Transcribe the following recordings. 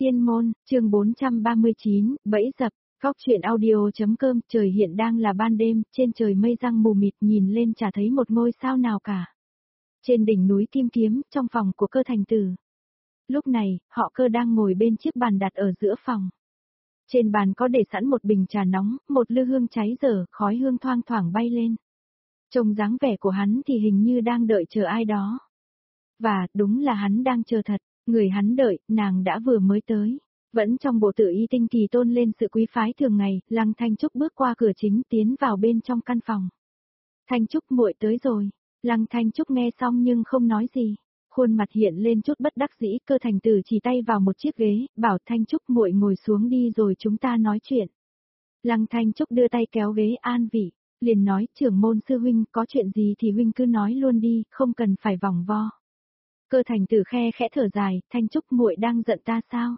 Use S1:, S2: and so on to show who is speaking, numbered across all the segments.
S1: Tiên môn, chương 439, bẫy dập, góc truyện audio.com. Trời hiện đang là ban đêm, trên trời mây giăng mù mịt, nhìn lên chả thấy một ngôi sao nào cả. Trên đỉnh núi Kim Kiếm, trong phòng của Cơ Thành Tử. Lúc này, họ Cơ đang ngồi bên chiếc bàn đặt ở giữa phòng. Trên bàn có để sẵn một bình trà nóng, một lư hương cháy dở, khói hương thoang thoảng bay lên. Trông dáng vẻ của hắn thì hình như đang đợi chờ ai đó. Và, đúng là hắn đang chờ thật. Người hắn đợi, nàng đã vừa mới tới. Vẫn trong bộ tự y tinh kỳ tôn lên sự quý phái thường ngày, Lăng Thanh Trúc bước qua cửa chính tiến vào bên trong căn phòng. Thanh Trúc muội tới rồi. Lăng Thanh Trúc nghe xong nhưng không nói gì. Khuôn mặt hiện lên chút bất đắc dĩ, Cơ Thành Tử chỉ tay vào một chiếc ghế, bảo Thanh Trúc muội ngồi xuống đi rồi chúng ta nói chuyện. Lăng Thanh Trúc đưa tay kéo ghế an vị, liền nói trưởng môn sư huynh có chuyện gì thì huynh cứ nói luôn đi, không cần phải vòng vo. Cơ Thành Tử khe khẽ thở dài, Thanh Trúc muội đang giận ta sao?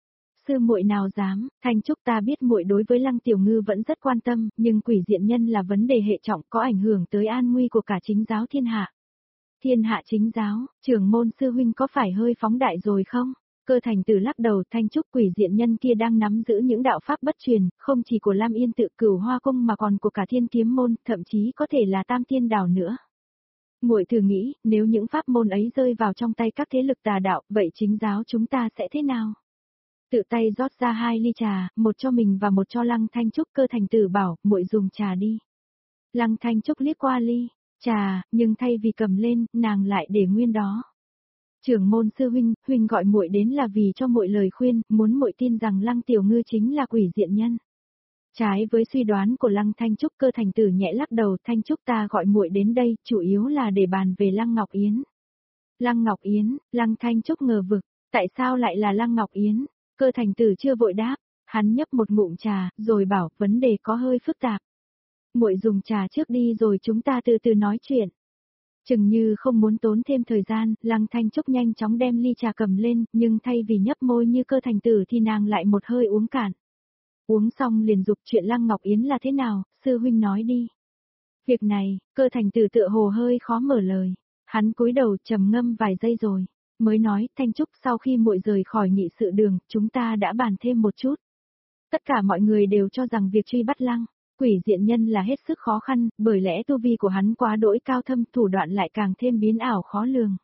S1: Sư muội nào dám, Thanh Trúc ta biết muội đối với Lăng Tiểu Ngư vẫn rất quan tâm, nhưng quỷ diện nhân là vấn đề hệ trọng có ảnh hưởng tới an nguy của cả chính giáo thiên hạ. Thiên hạ chính giáo, trưởng môn sư huynh có phải hơi phóng đại rồi không? Cơ Thành Tử lắc đầu, Thanh Trúc quỷ diện nhân kia đang nắm giữ những đạo pháp bất truyền, không chỉ của Lam Yên tự Cửu Hoa cung mà còn của cả Thiên Kiếm môn, thậm chí có thể là Tam Tiên đảo nữa. Muội thử nghĩ, nếu những pháp môn ấy rơi vào trong tay các thế lực tà đạo, vậy chính giáo chúng ta sẽ thế nào? Tự tay rót ra 2 ly trà, một cho mình và một cho Lăng Thanh Trúc. Cơ Thành Tử bảo, muội dùng trà đi. Lăng Thanh Trúc liếc qua ly trà, nhưng thay vì cầm lên, nàng lại để nguyên đó. Trưởng môn sư huynh, huynh gọi muội đến là vì cho muội lời khuyên, muốn muội tin rằng Lăng Tiểu Ngư chính là quỷ diện nhân. Trái với suy đoán của Lăng Thanh Trúc, Cơ Thành Tử nhẹ lắc đầu, Thanh Trúc ta gọi muội đến đây, chủ yếu là để bàn về Lăng Ngọc Yến. Lăng Ngọc Yến, Lăng Thanh Trúc ngờ vực, tại sao lại là Lăng Ngọc Yến? Cơ Thành Tử chưa vội đáp, hắn nhấp một ngụm trà, rồi bảo, vấn đề có hơi phức tạp. Muội dùng trà trước đi rồi chúng ta từ từ nói chuyện. Chừng như không muốn tốn thêm thời gian, Lăng Thanh Trúc nhanh chóng đem ly trà cầm lên, nhưng thay vì nhấp môi như Cơ Thành Tử thì nàng lại một hơi uống cạn. Uống xong liền dục chuyện Lăng Ngọc Yến là thế nào, sư huynh nói đi. Việc này, Cơ Thành Tử tựa hồ hơi khó mở lời. Hắn cúi đầu trầm ngâm vài giây rồi, mới nói, Thanh Trúc sau khi muội rời khỏi nghị sự đường, chúng ta đã bàn thêm một chút. Tất cả mọi người đều cho rằng việc truy bắt Lăng quỷ diện nhân là hết sức khó khăn, bởi lẽ tu vi của hắn quá đỗi cao thâm, thủ đoạn lại càng thêm biến ảo khó lường.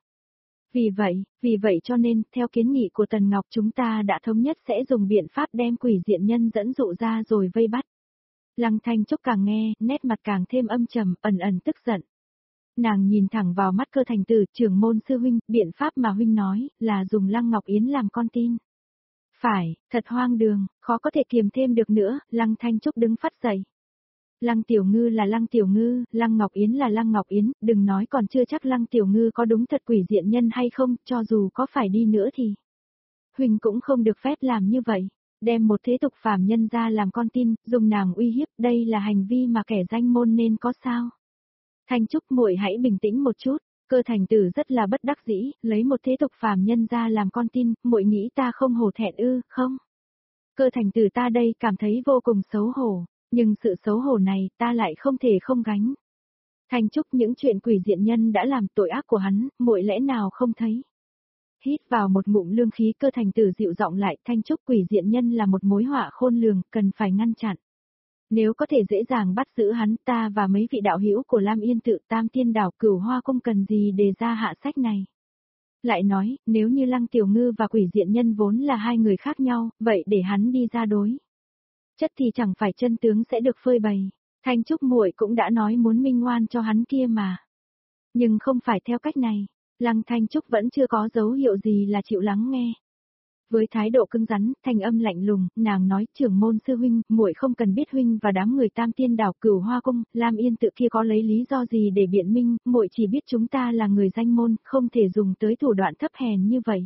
S1: Vì vậy cho nên, theo kiến nghị của Tần Ngọc chúng ta đã thống nhất sẽ dùng biện pháp đem quỷ diện nhân dẫn dụ ra rồi vây bắt. Lăng Thanh Trúc càng nghe, nét mặt càng thêm âm trầm, ẩn ẩn tức giận. Nàng nhìn thẳng vào mắt Cơ Thành Tử, trưởng môn sư huynh, biện pháp mà huynh nói, là dùng Lăng Ngọc Yến làm con tin. Phải, thật hoang đường, khó có thể kiềm thêm được nữa, Lăng Thanh Trúc đứng phát dậy. Lăng Tiểu Ngư là Lăng Tiểu Ngư, Lăng Ngọc Yến là Lăng Ngọc Yến, đừng nói còn chưa chắc Lăng Tiểu Ngư có đúng thật quỷ diện nhân hay không, cho dù có phải đi nữa thì huynh cũng không được phép làm như vậy, đem một thế tục phàm nhân ra làm con tin, dùng nàng uy hiếp, đây là hành vi mà kẻ danh môn nên có sao? Thanh Trúc muội hãy bình tĩnh một chút, Cơ Thành Tử rất là bất đắc dĩ, lấy một thế tục phàm nhân ra làm con tin, muội nghĩ ta không hổ thẹn ư, không? Cơ Thành Tử ta đây cảm thấy vô cùng xấu hổ. Nhưng sự xấu hổ này ta lại không thể không gánh. Thanh Trúc những chuyện quỷ diện nhân đã làm tội ác của hắn, muội lẽ nào không thấy. Hít vào một ngụm lương khí, Cơ Thành Tử dịu giọng lại, Thanh Trúc quỷ diện nhân là một mối họa khôn lường, cần phải ngăn chặn. Nếu có thể dễ dàng bắt giữ hắn, ta và mấy vị đạo hữu của Lam Yên tự Tam Tiên đảo Cửu Hoa cung cần gì để ra hạ sách này. Lại nói, nếu như Lăng Tiểu Ngư và quỷ diện nhân vốn là hai người khác nhau, vậy để hắn đi ra đối chất thì chẳng phải chân tướng sẽ được phơi bày. Thanh Trúc muội cũng đã nói muốn minh oan cho hắn kia mà. Nhưng không phải theo cách này. Lăng Thanh Trúc vẫn chưa có dấu hiệu gì là chịu lắng nghe. Với thái độ cứng rắn, thanh âm lạnh lùng, nàng nói, trưởng môn sư huynh, muội không cần biết huynh và đám người Tam Tiên đảo Cửu Hoa cung, Lam Yên tự kia có lấy lý do gì để biện minh, muội chỉ biết chúng ta là người danh môn, không thể dùng tới thủ đoạn thấp hèn như vậy.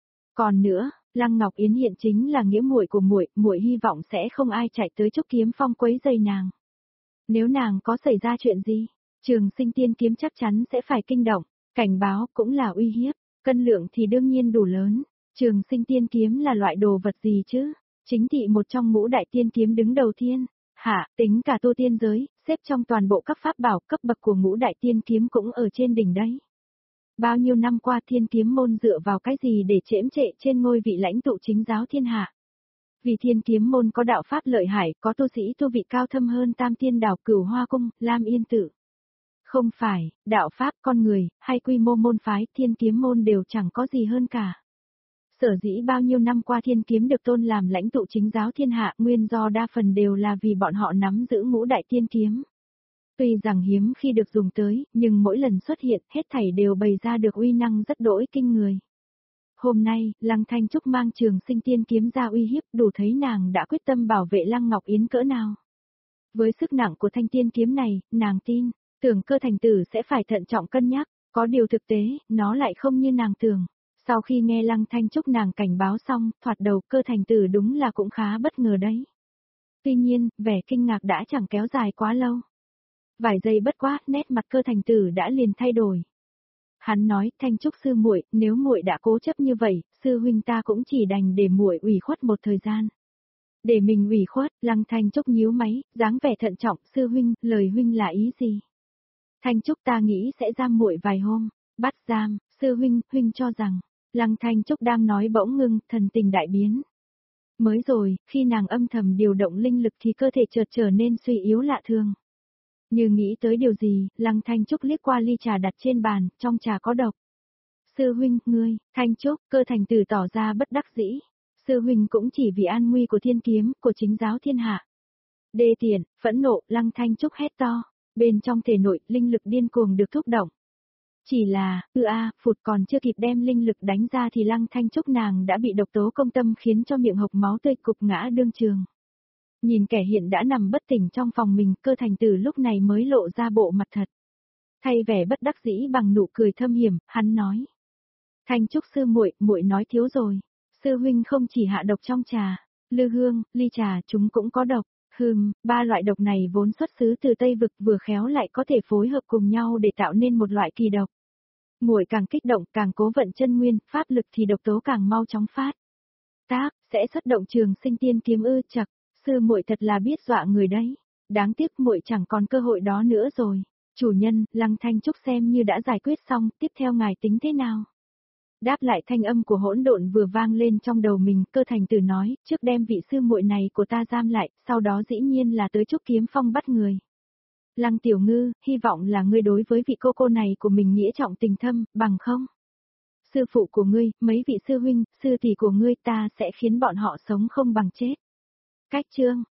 S1: Còn nữa, Lăng Ngọc Yến hiện chính là nghĩa muội của muội, muội hy vọng sẽ không ai chạy tới Trúc Kiếm Phong quấy rầy nàng. Nếu nàng có xảy ra chuyện gì, Trường Sinh Tiên kiếm chắc chắn sẽ phải kinh động, cảnh báo cũng là uy hiếp, cân lượng thì đương nhiên đủ lớn. Trường Sinh Tiên kiếm là loại đồ vật gì chứ? Chính thị một trong ngũ đại tiên kiếm đứng đầu thiên hạ, tính cả tu tiên giới, xếp trong toàn bộ các pháp bảo cấp bậc của ngũ đại tiên kiếm cũng ở trên đỉnh đấy. Bao nhiêu năm qua Thiên Kiếm môn dựa vào cái gì để trễm trệ trên ngôi vị lãnh tụ chính giáo thiên hạ? Vì Thiên Kiếm môn có đạo pháp lợi hại, có tu sĩ tu vị cao thâm hơn Tam Tiên Đảo, Cửu Hoa Cung, Lam Yên Tự. Không phải, đạo pháp, con người, hay quy mô môn phái, Thiên Kiếm môn đều chẳng có gì hơn cả. Sở dĩ bao nhiêu năm qua Thiên Kiếm được tôn làm lãnh tụ chính giáo thiên hạ, nguyên do đa phần đều là vì bọn họ nắm giữ ngũ đại tiên kiếm. Tuy rằng hiếm khi được dùng tới, nhưng mỗi lần xuất hiện, hết thảy đều bày ra được uy năng rất đỗi kinh người. Hôm nay, Lăng Thanh Trúc mang Trường Sinh Tiên kiếm ra uy hiếp, đủ thấy nàng đã quyết tâm bảo vệ Lăng Ngọc Yến cỡ nào. Với sức nặng của thanh tiên kiếm này, nàng tin, tưởng Cơ Thành Tử sẽ phải thận trọng cân nhắc, có điều thực tế, nó lại không như nàng tưởng. Sau khi nghe Lăng Thanh Trúc nàng cảnh báo xong, thoạt đầu Cơ Thành Tử đúng là cũng khá bất ngờ đấy. Tuy nhiên, vẻ kinh ngạc đã chẳng kéo dài quá lâu. Vài giây bất quá, nét mặt Cơ Thành Tử đã liền thay đổi. Hắn nói, Thanh Trúc sư muội, nếu muội đã cố chấp như vậy, sư huynh ta cũng chỉ đành để muội ủy khuất một thời gian. Để mình ủy khuất, Lăng Thanh Trúc nhíu máy, dáng vẻ thận trọng, sư huynh, lời huynh là ý gì? Thanh Trúc ta nghĩ sẽ giam muội vài hôm, bắt giam, sư huynh, huynh cho rằng, Lăng Thanh Trúc đang nói bỗng ngưng, thần tình đại biến. Mới rồi, khi nàng âm thầm điều động linh lực thì cơ thể chợt trở nên suy yếu lạ thường. Như nghĩ tới điều gì, Lăng Thanh Trúc liếc qua ly trà đặt trên bàn, trong trà có độc. Sư huynh, ngươi, Thanh Trúc, Cơ Thành Tử tỏ ra bất đắc dĩ. Sư huynh cũng chỉ vì an nguy của Thiên Kiếm, của chính giáo thiên hạ. Đê tiện, phẫn nộ, Lăng Thanh Trúc hét to. Bên trong thể nội, linh lực điên cuồng được thúc động. Chỉ là, phụt còn chưa kịp đem linh lực đánh ra thì Lăng Thanh Trúc nàng đã bị độc tố công tâm khiến cho miệng hộc máu tươi cục ngã đương trường. Nhìn kẻ hiện đã nằm bất tỉnh trong phòng mình, Cơ Thành Tử lúc này mới lộ ra bộ mặt thật. Thay vẻ bất đắc dĩ bằng nụ cười thâm hiểm, hắn nói. Thanh Trúc sư muội, muội nói thiếu rồi. Sư huynh không chỉ hạ độc trong trà, lư hương, ly trà chúng cũng có độc. Ba loại độc này vốn xuất xứ từ Tây Vực vừa khéo lại có thể phối hợp cùng nhau để tạo nên một loại kỳ độc. Muội càng kích động, càng cố vận chân nguyên, pháp lực thì độc tố càng mau chóng phát. Sẽ xuất động Trường Sinh Tiên kiếm ư chậc, sư muội thật là biết dọa người đấy. Đáng tiếc muội chẳng còn cơ hội đó nữa rồi. Chủ nhân, Lăng Thanh Trúc xem như đã giải quyết xong, tiếp theo ngài tính thế nào? Đáp lại thanh âm của hỗn độn vừa vang lên trong đầu mình, Cơ Thành Tử nói, trước đem vị sư muội này của ta giam lại, sau đó dĩ nhiên là tới Trúc Kiếm Phong bắt người. Lăng Tiểu Ngư, hy vọng là ngươi đối với vị cô này của mình nghĩa trọng tình thâm, bằng không? Sư phụ của ngươi, mấy vị sư huynh, sư tỷ của ngươi ta sẽ khiến bọn họ sống không bằng chết. Cách chương